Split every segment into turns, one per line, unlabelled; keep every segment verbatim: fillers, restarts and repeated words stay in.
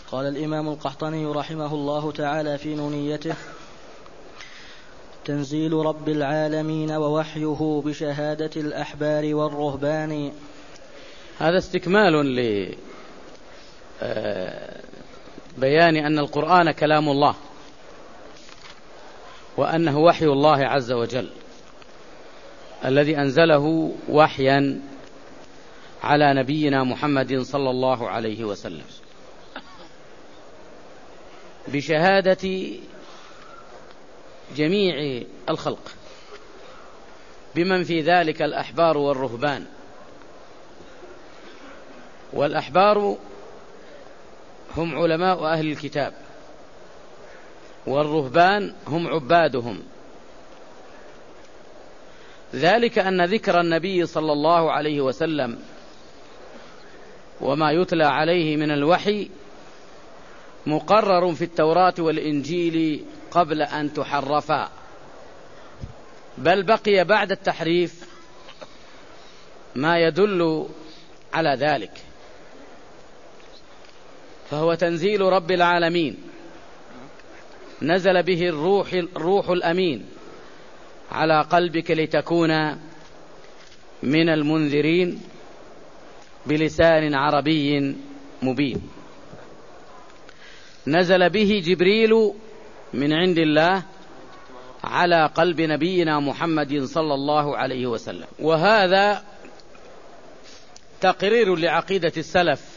قال الإمام القحطاني رحمه الله تعالى في نونيته: تنزيل رب العالمين ووحيه بشهادة الأحبار والرهبان.
هذا استكمال لبيان أن القرآن كلام الله، وأنه وحي الله عز وجل الذي أنزله وحيا على نبينا محمد صلى الله عليه وسلم بشهادة جميع الخلق، بمن في ذلك الأحبار والرهبان. والأحبار هم علماء أهل الكتاب، والرهبان هم عبادهم. ذلك أن ذكر النبي صلى الله عليه وسلم وما يتلى عليه من الوحي مقرر في التوراة والإنجيل قبل أن تحرفا، بل بقي بعد التحريف ما يدل على ذلك. فهو تنزيل رب العالمين، نزل به الروح, الروح الأمين على قلبك لتكون من المنذرين بلسان عربي مبين. نزل به جبريل من عند الله على قلب نبينا محمد صلى الله عليه وسلم. وهذا تقرير لعقيدة السلف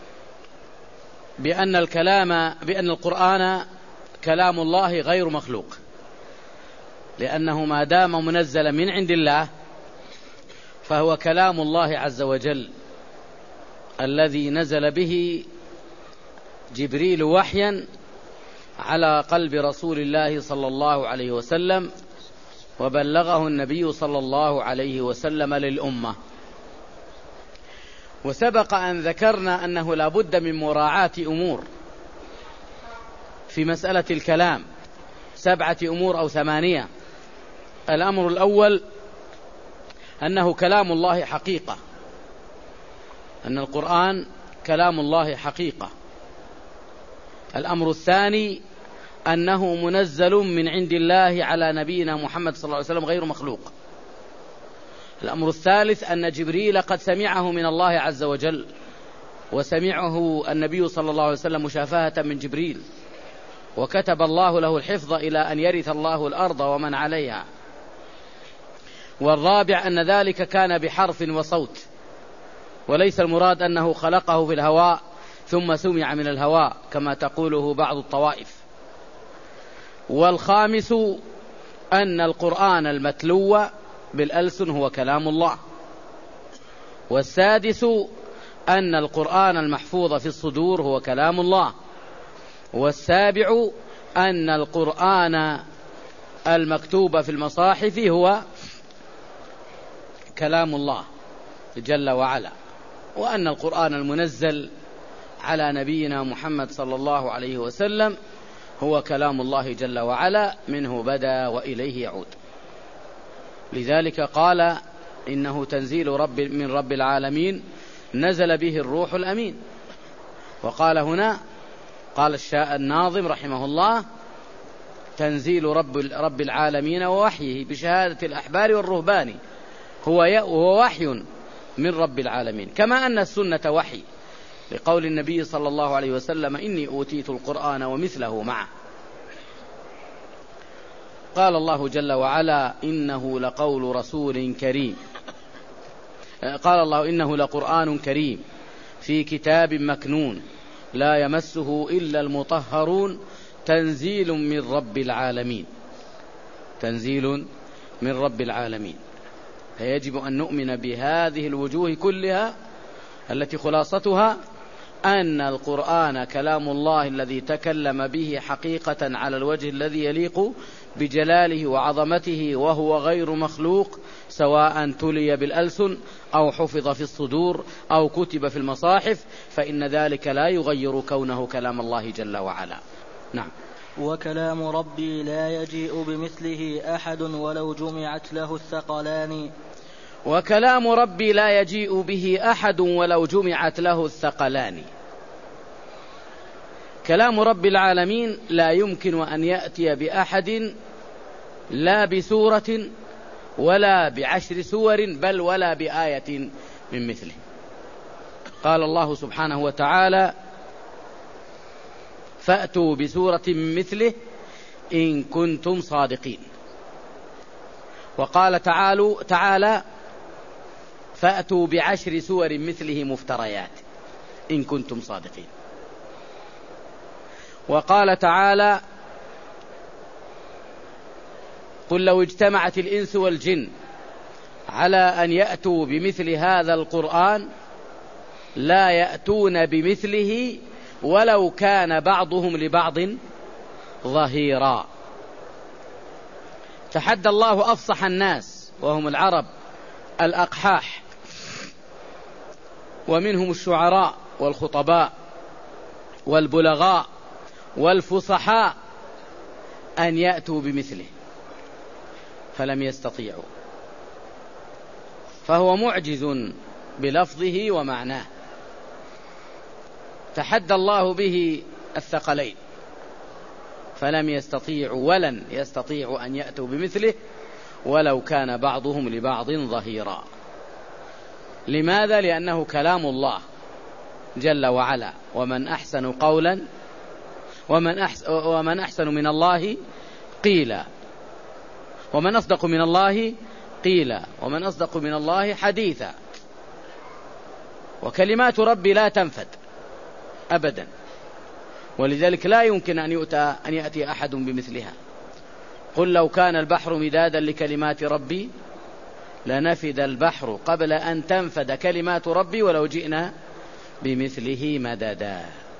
بأن الكلام بأن القرآن كلام الله غير مخلوق، لأنه ما دام منزل من عند الله فهو كلام الله عز وجل الذي نزل به جبريل وحيا على قلب رسول الله صلى الله عليه وسلم، وبلغه النبي صلى الله عليه وسلم للأمة. وسبق أن ذكرنا أنه لا بد من مراعاة أمور في مسألة الكلام، سبعة أمور أو ثمانية. الأمر الأول أنه كلام الله حقيقة، أن القرآن كلام الله حقيقة. الأمر الثاني أنه منزل من عند الله على نبينا محمد صلى الله عليه وسلم غير مخلوق. الأمر الثالث أن جبريل قد سمعه من الله عز وجل، وسمعه النبي صلى الله عليه وسلم مشافهة من جبريل، وكتب الله له الحفظ إلى أن يرث الله الأرض ومن عليها. والرابع أن ذلك كان بحرف وصوت، وليس المراد أنه خلقه في الهواء ثم سمع من الهواء كما تقوله بعض الطوائف. والخامس أن القرآن المتلو بالألسن هو كلام الله. والسادس أن القرآن المحفوظ في الصدور هو كلام الله. والسابع أن القرآن المكتوب في المصاحف هو كلام الله جل وعلا. وأن القرآن المنزل على نبينا محمد صلى الله عليه وسلم هو كلام الله جل وعلا، منه بدأ وإليه يعود. لذلك قال إنه تنزيل رب من رب العالمين نزل به الروح الأمين. وقال هنا قال الشاء الناظم رحمه الله: تنزيل رب, رب العالمين ووحيه بشهادة الأحبار والرهبان، هو وحي من رب العالمين. كما أن السنة وحي، لقول النبي صلى الله عليه وسلم: إني أوتيت القرآن ومثله معه. قال الله جل وعلا: إنه لقول رسول كريم. قال الله: إنه لقرآن كريم في كتاب مكنون لا يمسه إلا المطهرون تنزيل من رب العالمين. تنزيل من رب العالمين. فيجب أن نؤمن بهذه الوجوه كلها التي خلاصتها أن القرآن كلام الله الذي تكلم به حقيقة على الوجه الذي يليق بجلاله وعظمته، وهو غير مخلوق، سواء تلي بالألسن أو حفظ في الصدور أو كتب في المصاحف، فإن ذلك لا يغير كونه كلام الله جل وعلا. نعم.
وكلام ربي لا يجيء بمثله أحد ولو جمعت له الثقلان.
وكلام ربي لا يجيء به أحد ولو جمعت له الثقلان. كلام رب العالمين لا يمكن أن يأتي بأحد لا بسورة ولا بعشر سور بل ولا بآية من مثله. قال الله سبحانه وتعالى: فأتوا بسورة من مثله إن كنتم صادقين. وقال تعالى, تعالى فأتوا بعشر سور مثله مفتريات إن كنتم صادقين. وقال تعالى: قل لو اجتمعت الإنس والجن على أن يأتوا بمثل هذا القرآن لا يأتون بمثله ولو كان بعضهم لبعض ظهيرا. تحدى الله أفصح الناس وهم العرب الأقحاح، ومنهم الشعراء والخطباء والبلغاء والفصحاء أن يأتوا بمثله فلم يستطيعوا، فهو معجز بلفظه ومعناه. تحدى الله به الثقلين فلم يستطيعوا ولن يستطيعوا أن يأتوا بمثله ولو كان بعضهم لبعض ظهيرا. لماذا؟ لأنه كلام الله جل وعلا، ومن أحسن قولا ومن أحسن, ومن أحسن من الله قيلا، ومن أصدق من الله قيلا، ومن أصدق من الله حديثا. وكلمات ربي لا تنفد أبدا، ولذلك لا يمكن أن يؤتى أن يأتي أحد بمثلها. قل لو كان البحر مدادا لكلمات ربي لنفد البحر قبل أن تنفد كلمات ربي ولو جئنا بمثله مددا.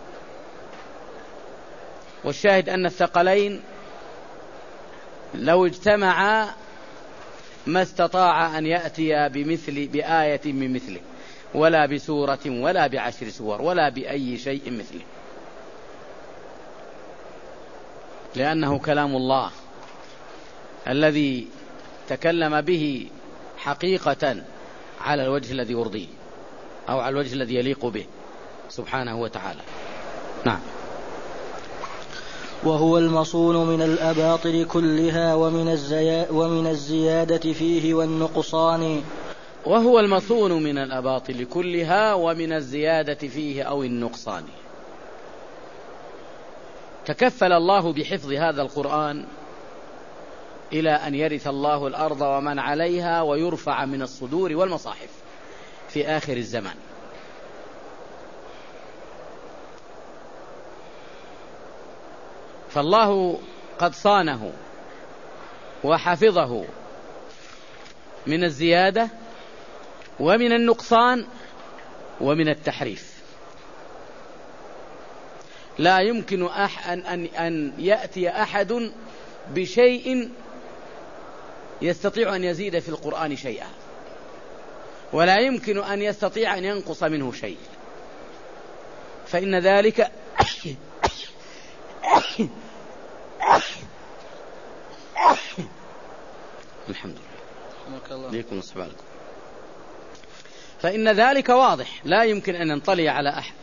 والشاهد أن الثقلين لو اجتمعا ما استطاع أن يأتي بمثل بآية من مثله ولا بسورة ولا بعشر سور ولا بأي شيء مثله، لأنه كلام الله الذي تكلم به حقيقة على الوجه الذي يرضيه أو على الوجه الذي يليق به سبحانه وتعالى. نعم.
وهو المصون من الأباطل كلها ومن, الزيا ومن الزيادة فيه والنقصان.
وهو المصون من الأباطل كلها ومن الزيادة فيه أو النقصان. تكفل الله بحفظ هذا القرآن إلى أن يرث الله الأرض ومن عليها ويرفع من الصدور والمصاحف في آخر الزمان. فالله قد صانه وحفظه من الزيادة ومن النقصان ومن التحريف. لا يمكن أن أن يأتي أحد بشيء يستطيع أن يزيد في القرآن شيئا، ولا يمكن أن يستطيع أن ينقص منه شيء، فإن ذلك الحمد لله ليكم الصبالكم فإن ذلك واضح لا يمكن أن ينطلي على أحد،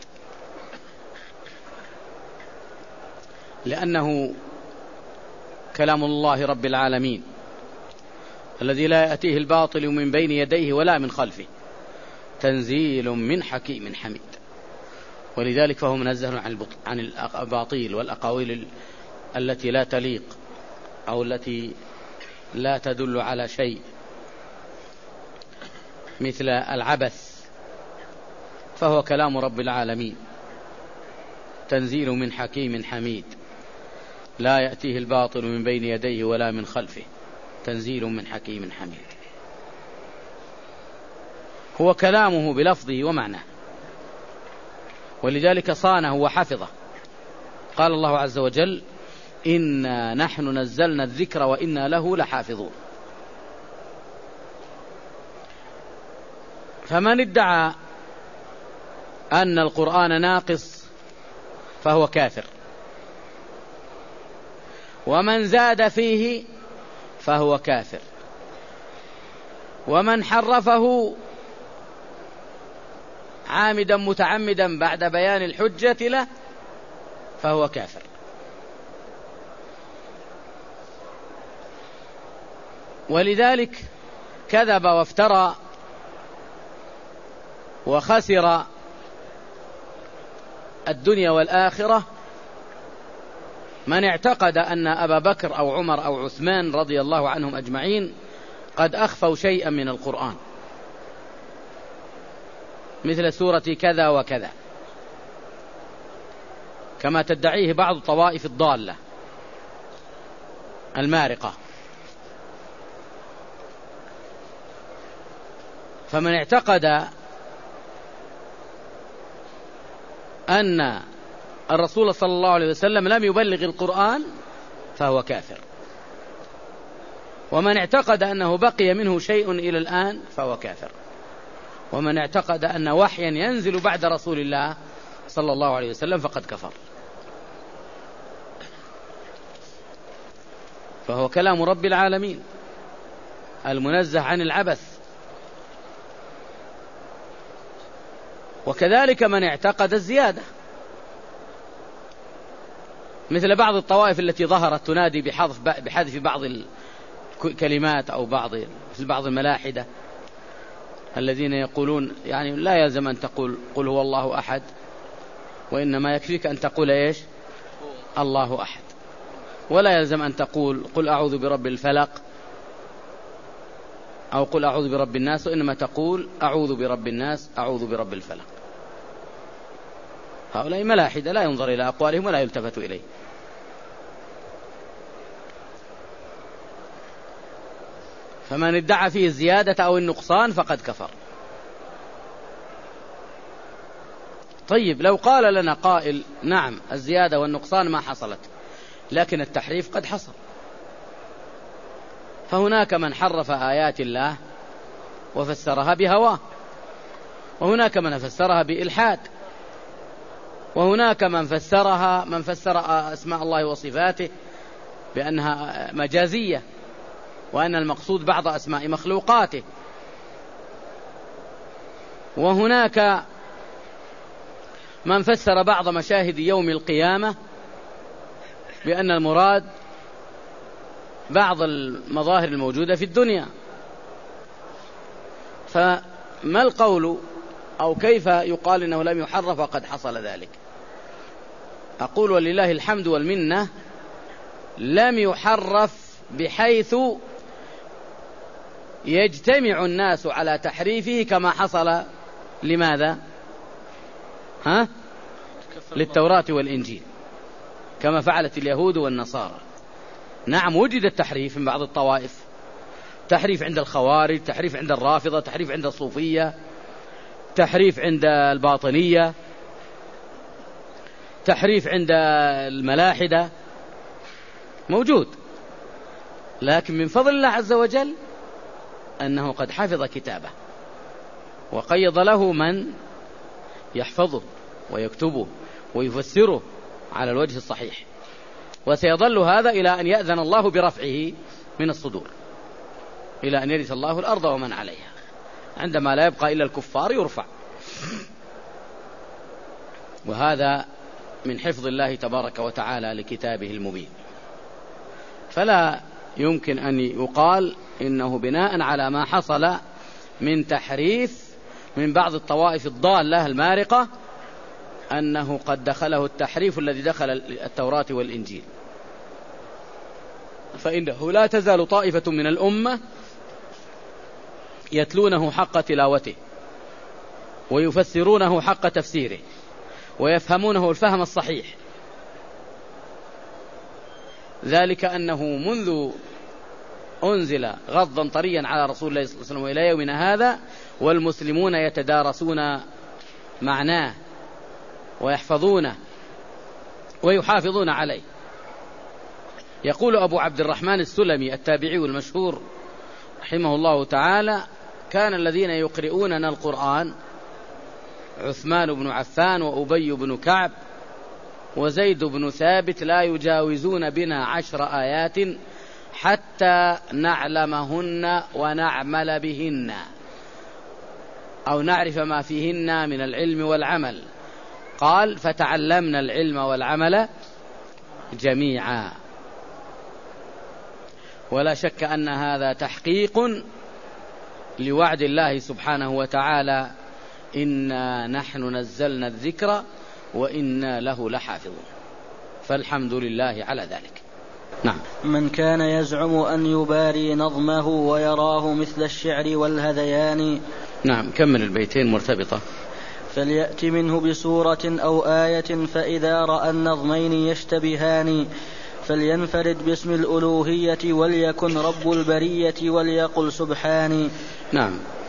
لأنه كلام الله رب العالمين الذي لا يأتيه الباطل من بين يديه ولا من خلفه، تنزيل من حكيم حميد. ولذلك فهو منزه عن الأباطيل والأقاويل التي لا تليق أو التي لا تدل على شيء مثل العبث، فهو كلام رب العالمين تنزيل من حكيم حميد، لا يأتيه الباطل من بين يديه ولا من خلفه، تنزيل من حكيم حميد. هو كلامه بلفظه ومعناه، ولذلك صانه وحفظه. قال الله عز وجل: إنا نحن نزلنا الذكر وإنا له لحافظون. فمن ادعى أن القرآن ناقص فهو كافر، ومن زاد فيه فهو كافر، ومن حرفه عامدا متعمدا بعد بيان الحجة له فهو كافر. ولذلك كذب وافترى وخسر الدنيا والآخرة من اعتقد أن أبا بكر أو عمر أو عثمان رضي الله عنهم أجمعين قد أخفوا شيئا من القرآن، مثل سورة كذا وكذا، كما تدعيه بعض الطوائف الضالة المارقة. فمن اعتقد أن الرسول صلى الله عليه وسلم لم يبلغ القرآن فهو كافر، ومن اعتقد أنه بقي منه شيء إلى الآن فهو كافر، ومن اعتقد أن وحيا ينزل بعد رسول الله صلى الله عليه وسلم فقد كفر. فهو كلام رب العالمين المنزه عن العبث. وكذلك من اعتقد الزيادة، مثل بعض الطوائف التي ظهرت تنادي بحذف بحذف بعض الكلمات أو بعض مثل بعض الملاحدة الذين يقولون يعني لا يلزم أن تقول قل هو الله أحد، وإنما يكفيك أن تقول إيش؟ الله أحد، ولا يلزم أن تقول قل أعوذ برب الفلق أو قل أعوذ برب الناس، وإنما تقول أعوذ برب الناس أعوذ برب الفلق. هؤلاء ملاحدة لا ينظر إلى أقوالهم ولا يلتفت إليه. فمن ادعى فيه الزيادة أو النقصان فقد كفر. طيب لو قال لنا قائل نعم الزيادة والنقصان ما حصلت، لكن التحريف قد حصل، فهناك من حرف آيات الله وفسرها بهواه، وهناك من فسرها بإلحاد، وهناك من فسرها من فسر أسماء الله وصفاته بأنها مجازية، وأن المقصود بعض أسماء مخلوقاته، وهناك من فسر بعض مشاهد يوم القيامة بأن المراد بعض المظاهر الموجودة في الدنيا. فما القول أو كيف يقال إنه لم يحرف وقد حصل ذلك؟ أقول ولله الحمد والمنة لم يحرف بحيث يجتمع الناس على تحريفه كما حصل لماذا؟ ها؟ للتوراة والإنجيل، كما فعلت اليهود والنصارى. نعم وجد التحريف من بعض الطوائف، تحريف عند الخوارج، تحريف عند الرافضة، تحريف عند الصوفية، تحريف عند الباطنية، تحريف عند الملاحدة، موجود. لكن من فضل الله عز وجل أنه قد حفظ كتابه وقيض له من يحفظه ويكتبه ويفسره على الوجه الصحيح، وسيظل هذا إلى أن يأذن الله برفعه من الصدور، إلى أن يرث الله الأرض ومن عليها، عندما لا يبقى إلا الكفار يرفع. وهذا من حفظ الله تبارك وتعالى لكتابه المبين. فلا يمكن أن يقال إنه بناء على ما حصل من تحريف من بعض الطوائف الضالة المارقة أنه قد دخله التحريف الذي دخل التوراة والإنجيل. فإنه لا تزال طائفة من الأمة يتلونه حق تلاوته ويفسرونه حق تفسيره ويفهمونه الفهم الصحيح. ذلك أنه منذ أنزل غضا طريا على رسول الله صلى الله عليه وسلم وإلى يومنا هذا والمسلمون يتدارسون معناه ويحفظونه ويحافظون عليه. يقول أبو عبد الرحمن السلمي التابعي المشهور رحمه الله تعالى: كان الذين يقرؤوننا القرآن عثمان بن عفان وأبي بن كعب وزيد بن ثابت لا يجاوزون بنا عشر آيات حتى نعلمهن ونعمل بهن أو نعرف ما فيهن من العلم والعمل. قال فتعلمنا العلم والعمل جميعا. ولا شك أن هذا تحقيق لوعد الله سبحانه وتعالى إنا نحن نزلنا الذكر وإنا له لحافظون، فالحمد لله على ذلك. نعم.
من كان يزعم أن يباري نظمه ويراه مثل الشعر والهذيان.
نعم، كمل البيتين مرتبطة.
فليأت منه بسورة أو آية فإذا رأى النظمين يشتبهان فلينفرد باسم الألوهية وليكن رب البرية وليقل سبحاني.
نعم.